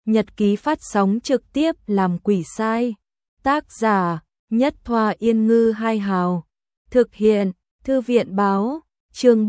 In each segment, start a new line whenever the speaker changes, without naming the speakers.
Nhật ký phát sóng trực tiếp làm quỷ sai. Tác giả: Nhất Thoa Yên Ngư Hai Hào. Thực hiện: Thư viện báo. Chương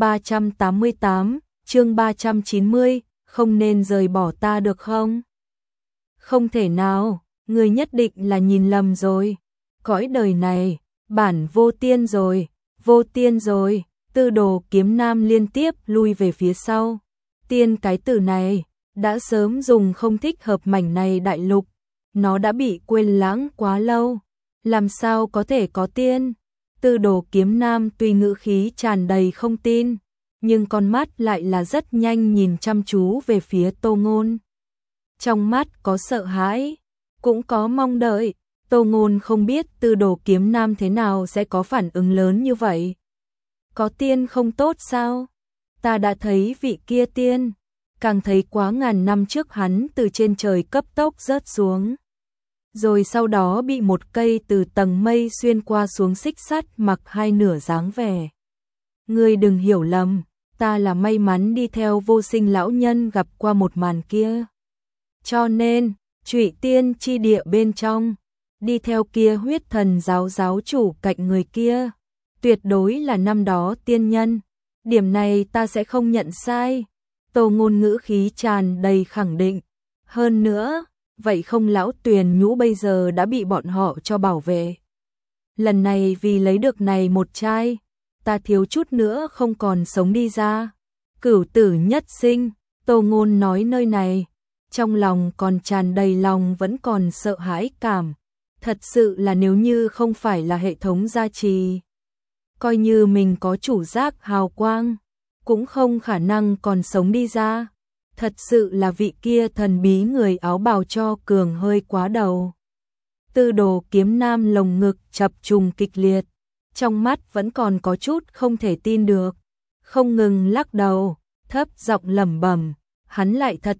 388, chương 390, không nên rời bỏ ta được không? Không thể nào, người nhất định là nhìn lầm rồi. Cõi đời này, bản vô tiên rồi, vô tiên rồi. Tư Đồ Kiếm Nam liên tiếp lui về phía sau. Tiên cái từ này đã sớm dùng không thích hợp mảnh này đại lục, nó đã bị quên lãng quá lâu, làm sao có thể có tiên? Tư Đồ Kiếm Nam tuy ngữ khí tràn đầy không tin, nhưng con mắt lại là rất nhanh nhìn chăm chú về phía Tô Ngôn. Trong mắt có sợ hãi, cũng có mong đợi. Tô Ngôn không biết Tư Đồ Kiếm Nam thế nào sẽ có phản ứng lớn như vậy. Có tiên không tốt sao? Ta đã thấy vị kia tiên, càng thấy quá ngàn năm trước hắn từ trên trời cấp tốc rớt xuống. Rồi sau đó bị một cây từ tầng mây xuyên qua xuống xích sắt mặc hai nửa dáng vẻ. Ngươi đừng hiểu lầm, ta là may mắn đi theo Vô Sinh lão nhân gặp qua một màn kia. Cho nên, Trụy Tiên chi địa bên trong, đi theo kia huyết thần giáo chủ cạnh người kia, tuyệt đối là năm đó tiên nhân. Điểm này ta sẽ không nhận sai. Tô Ngôn ngữ khí tràn đầy khẳng định. Hơn nữa, vậy không lão Tuyền Nhũ bây giờ đã bị bọn họ cho bảo vệ. Lần này vì lấy được này một trai, ta thiếu chút nữa không còn sống đi ra. Cửu tử nhất sinh, Tô Ngôn nói nơi này, trong lòng còn tràn đầy lòng vẫn còn sợ hãi cảm. Thật sự là nếu như không phải là hệ thống gia trì, coi như mình có chủ giác hào quang, cũng không khả năng còn sống đi ra. Thật sự là vị kia thần bí người áo bào cho cường hơi quá đầu. Tư Đồ Kiếm Nam lồng ngực chập trùng kịch liệt, trong mắt vẫn còn có chút không thể tin được, không ngừng lắc đầu, thấp giọng lẩm bẩm, hắn lại thật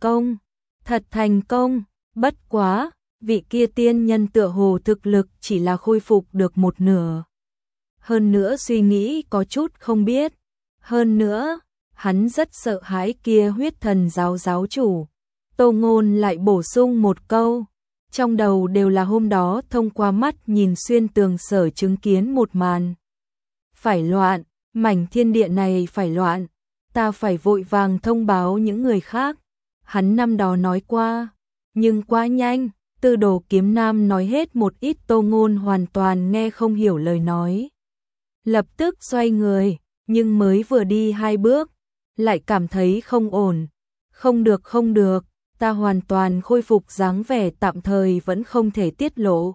thành công, bất quá, vị kia tiên nhân tựa hồ thực lực chỉ là khôi phục được một nửa. Hơn nữa suy nghĩ có chút không biết. Hơn nữa, hắn rất sợ hãi kia huyết thần giáo chủ. Tô Ngôn lại bổ sung một câu. Trong đầu đều là hôm đó thông qua mắt nhìn xuyên tường sở chứng kiến một màn. Phải loạn, mảnh thiên địa này phải loạn. Ta phải vội vàng thông báo những người khác. Hắn năm đó nói qua, nhưng quá nhanh. Tư Đồ Kiếm Nam nói hết một ít, Tô Ngôn hoàn toàn nghe không hiểu lời nói. Lập tức xoay người, nhưng mới vừa đi 2 bước, lại cảm thấy không ổn. Không được, ta hoàn toàn khôi phục dáng vẻ tạm thời vẫn không thể tiết lộ.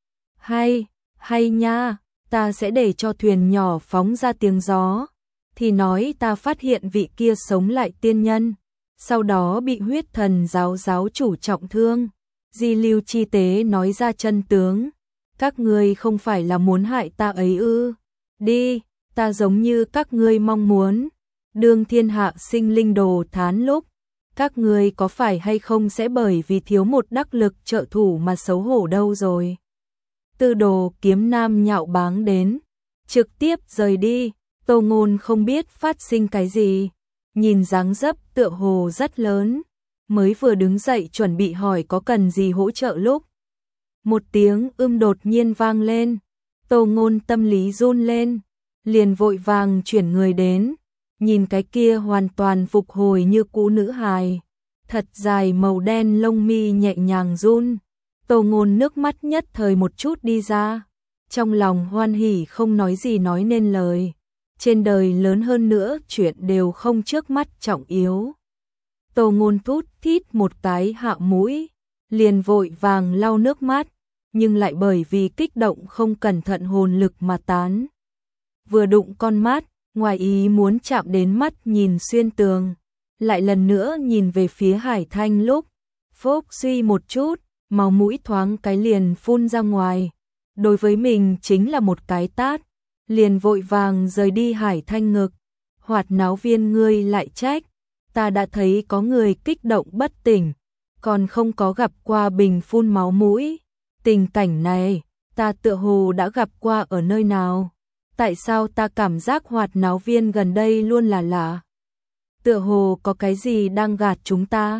Hay nha, ta sẽ để cho thuyền nhỏ phóng ra tiếng gió. Thì nói ta phát hiện vị kia sống lại tiên nhân, sau đó bị huyết thần giáo chủ trọng thương. Di lưu chi tế nói ra chân tướng. Các ngươi không phải là muốn hại ta ấy ư? Đi, ta giống như các ngươi mong muốn. Đương thiên hạ sinh linh đồ thán lúc, các ngươi có phải hay không sẽ bởi vì thiếu một đắc lực trợ thủ mà xấu hổ đâu rồi. Tư Đồ Kiếm Nam nhạo báng đến, trực tiếp rời đi. Tô Ngôn không biết phát sinh cái gì, nhìn dáng dấp tựa hồ rất lớn, mới vừa đứng dậy chuẩn bị hỏi có cần gì hỗ trợ lúc một tiếng đột nhiên vang lên. Tô Ngôn tâm lý run lên, liền vội vàng chuyển người đến, nhìn cái kia hoàn toàn phục hồi như cũ nữ hài, thật dài màu đen lông mi nhẹ nhàng run. Tô Ngôn nước mắt nhất thời một chút đi ra, trong lòng hoan hỉ không nói gì nói nên lời. Trên đời lớn hơn nữa chuyện đều không trước mắt trọng yếu. Tô Ngôn thút thít một cái hạ mũi, liền vội vàng lau nước mắt, nhưng lại bởi vì kích động không cẩn thận hồn lực mà tán. Vừa đụng con mắt, ngoài ý muốn chạm đến mắt nhìn xuyên tường, lại lần nữa nhìn về phía Hải Thanh lúc, phốc suy một chút, máu mũi thoáng cái liền phun ra ngoài. Đối với mình chính là một cái tát, liền vội vàng rời đi Hải Thanh ngực. Hoạt náo viên ngươi lại trách, ta đã thấy có người kích động bất tỉnh, còn không có gặp qua bình phun máu mũi. Tình cảnh này, ta tựa hồ đã gặp qua ở nơi nào? Tại sao ta cảm giác hoạt náo viên gần đây luôn là lạ? Tựa hồ có cái gì đang gạt chúng ta?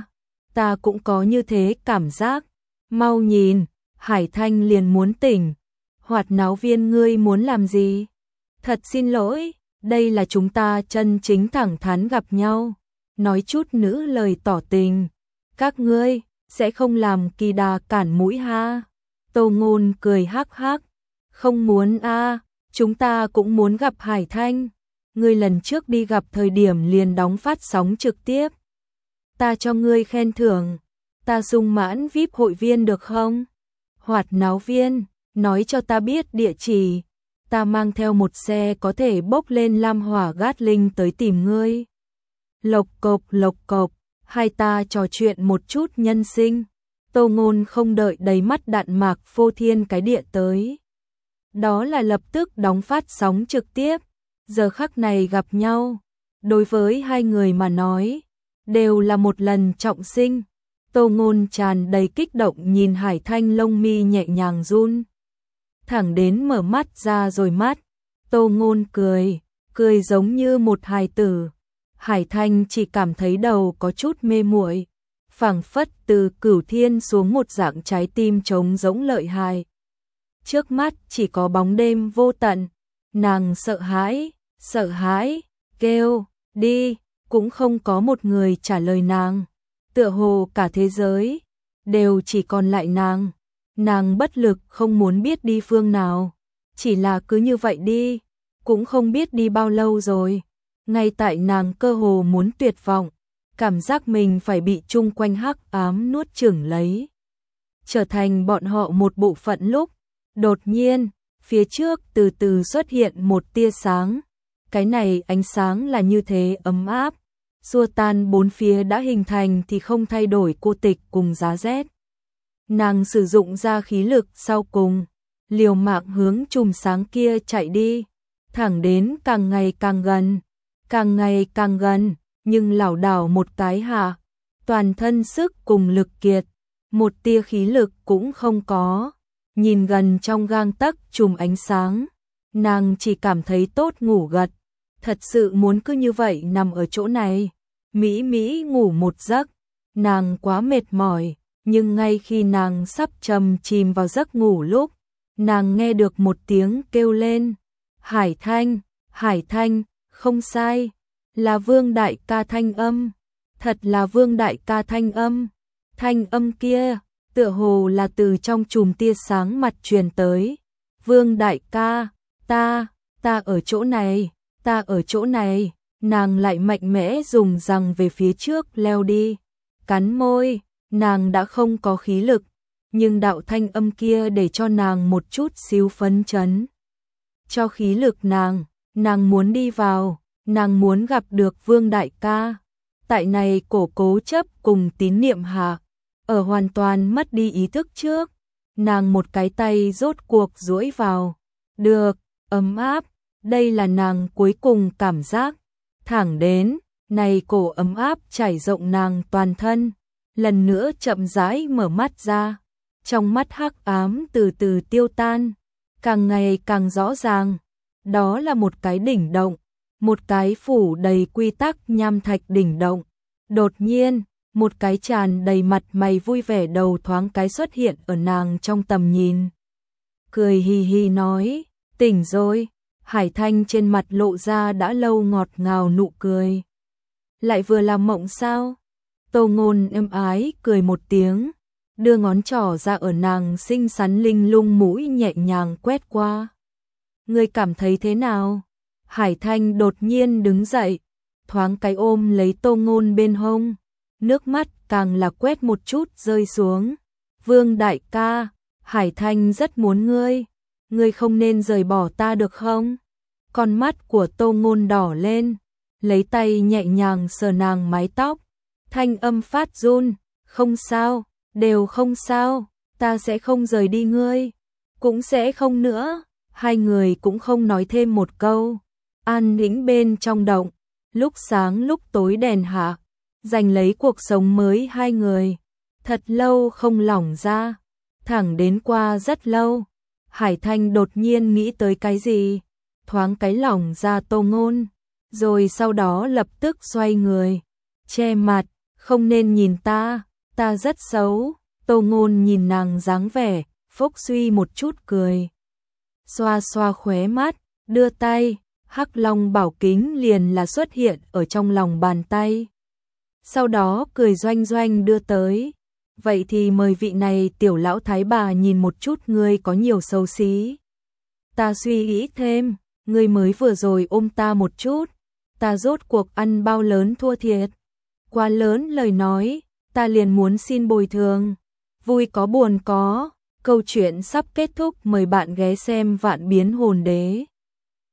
ta cũng có như thế cảm giác. Mau nhìn, Hải Thanh liền muốn tỉnh. Hoạt náo viên ngươi muốn làm gì? Thật xin lỗi, đây là chúng ta chân chính thẳng thắn gặp nhau. Nói chút nữ lời tỏ tình. Các ngươi sẽ không làm kỳ đà cản mũi ha. Tô Ngôn cười hắc hắc. Không muốn a, chúng ta cũng muốn gặp Hải Thanh. Ngươi lần trước đi gặp thời điểm liền đóng phát sóng trực tiếp. Ta cho ngươi khen thưởng. Ta sung mãn VIP hội viên được không? Hoạt náo viên, nói cho ta biết địa chỉ. Ta mang theo một xe có thể bốc lên lam hỏa Gatling tới tìm ngươi. Lộc cộc, hai ta trò chuyện một chút nhân sinh. Tô Ngôn không đợi đầy mắt đạn mạc phô thiên cái địa tới. Đó là lập tức đóng phát sóng trực tiếp. Giờ khắc này gặp nhau, đối với hai người mà nói, đều là một lần trọng sinh. Tô Ngôn tràn đầy kích động nhìn Hải Thanh lông mi nhẹ nhàng run. Thẳng đến mở mắt ra rồi mắt. Tô Ngôn cười giống như một hài tử. Hải Thanh chỉ cảm thấy đầu có chút mê muội, phảng phất từ cửu thiên xuống một dạng trái tim trống rỗng lợi hại. Trước mắt chỉ có bóng đêm vô tận, nàng sợ hãi, kêu, đi, cũng không có một người trả lời nàng. Tựa hồ cả thế giới đều chỉ còn lại nàng bất lực không muốn biết đi phương nào, chỉ là cứ như vậy đi, cũng không biết đi bao lâu rồi. Ngay tại nàng cơ hồ muốn tuyệt vọng, cảm giác mình phải bị chung quanh hắc ám nuốt chửng lấy, trở thành bọn họ một bộ phận lúc, đột nhiên, phía trước từ từ xuất hiện một tia sáng. Cái này ánh sáng là như thế ấm áp, xua tan bốn phía đã hình thành thì không thay đổi cô tịch cùng giá rét. Nàng sử dụng ra khí lực sau cùng, liều mạng hướng chùm sáng kia chạy đi, thẳng đến càng ngày càng gần, nhưng lảo đảo một cái hạ, toàn thân sức cùng lực kiệt, một tia khí lực cũng không có. Nhìn gần trong gang tấc chùm ánh sáng, nàng chỉ cảm thấy tốt ngủ gật, thật sự muốn cứ như vậy nằm ở chỗ này, mỹ ngủ một giấc. Nàng quá mệt mỏi, nhưng ngay khi nàng sắp chìm vào giấc ngủ lúc, nàng nghe được một tiếng kêu lên. Hải Thanh, không sai, là Vương đại ca thanh âm, thật là Vương đại ca thanh âm kia, tựa hồ là từ trong chùm tia sáng mặt truyền tới. Vương đại ca, ta ở chỗ này, nàng lại mạnh mẽ dùng răng về phía trước leo đi, cắn môi, nàng đã không có khí lực, nhưng đạo thanh âm kia để cho nàng một chút xíu phấn chấn. Cho khí lực nàng muốn đi vào, nàng muốn gặp được Vương đại ca. Tại này cổ cố chấp cùng tín niệm hạ, ở hoàn toàn mất đi ý thức trước, nàng một cái tay rốt cuộc duỗi vào, được, ấm áp, đây là nàng cuối cùng cảm giác, thẳng đến, này cổ ấm áp trải rộng nàng toàn thân, lần nữa chậm rãi mở mắt ra, trong mắt hắc ám từ từ tiêu tan, càng ngày càng rõ ràng, đó là một cái đỉnh động, một cái phủ đầy quy tắc nham thạch đỉnh động, đột nhiên, một cái tràn đầy mặt mày vui vẻ đầu thoáng cái xuất hiện ở nàng trong tầm nhìn. Cười hì hì nói, tỉnh rồi. Hải Thanh trên mặt lộ ra đã lâu ngọt ngào nụ cười. Lại vừa làm mộng sao? Tô Ngôn êm ái cười một tiếng, đưa ngón trỏ ra ở nàng xinh xắn linh lung mũi nhẹ nhàng quét qua. Ngươi cảm thấy thế nào? Hải Thanh đột nhiên đứng dậy, thoáng cái ôm lấy Tô Ngôn bên hông, nước mắt càng là quét một chút rơi xuống. Vương đại ca, Hải Thanh rất muốn ngươi không nên rời bỏ ta được không? Con mắt của Tô Ngôn đỏ lên, lấy tay nhẹ nhàng sờ nàng mái tóc, thanh âm phát run, không sao, đều không sao, ta sẽ không rời đi ngươi, cũng sẽ không nữa. Hai người cũng không nói thêm một câu, an tĩnh bên trong động, lúc sáng lúc tối đèn hạ, giành lấy cuộc sống mới hai người, thật lâu không lỏng ra, thẳng đến qua rất lâu, Hải Thanh đột nhiên nghĩ tới cái gì, thoáng cái lỏng ra Tô Ngôn, rồi sau đó lập tức xoay người, che mặt, không nên nhìn ta, Ta rất xấu. Tô Ngôn nhìn nàng dáng vẻ, phốc suy một chút cười. Xoa xoa khóe mắt, đưa tay, Hắc Long bảo kính liền là xuất hiện ở trong lòng bàn tay. Sau đó cười doanh doanh đưa tới. Vậy thì mời vị này tiểu lão thái bà nhìn một chút ngươi có nhiều xấu xí. Ta suy nghĩ thêm, ngươi mới vừa rồi ôm ta một chút, ta rốt cuộc ăn bao lớn thua thiệt. Quá lớn lời nói, ta liền muốn xin bồi thường. Vui có buồn có, câu chuyện sắp kết thúc, mời bạn ghé xem Vạn Biến Hồn Đế.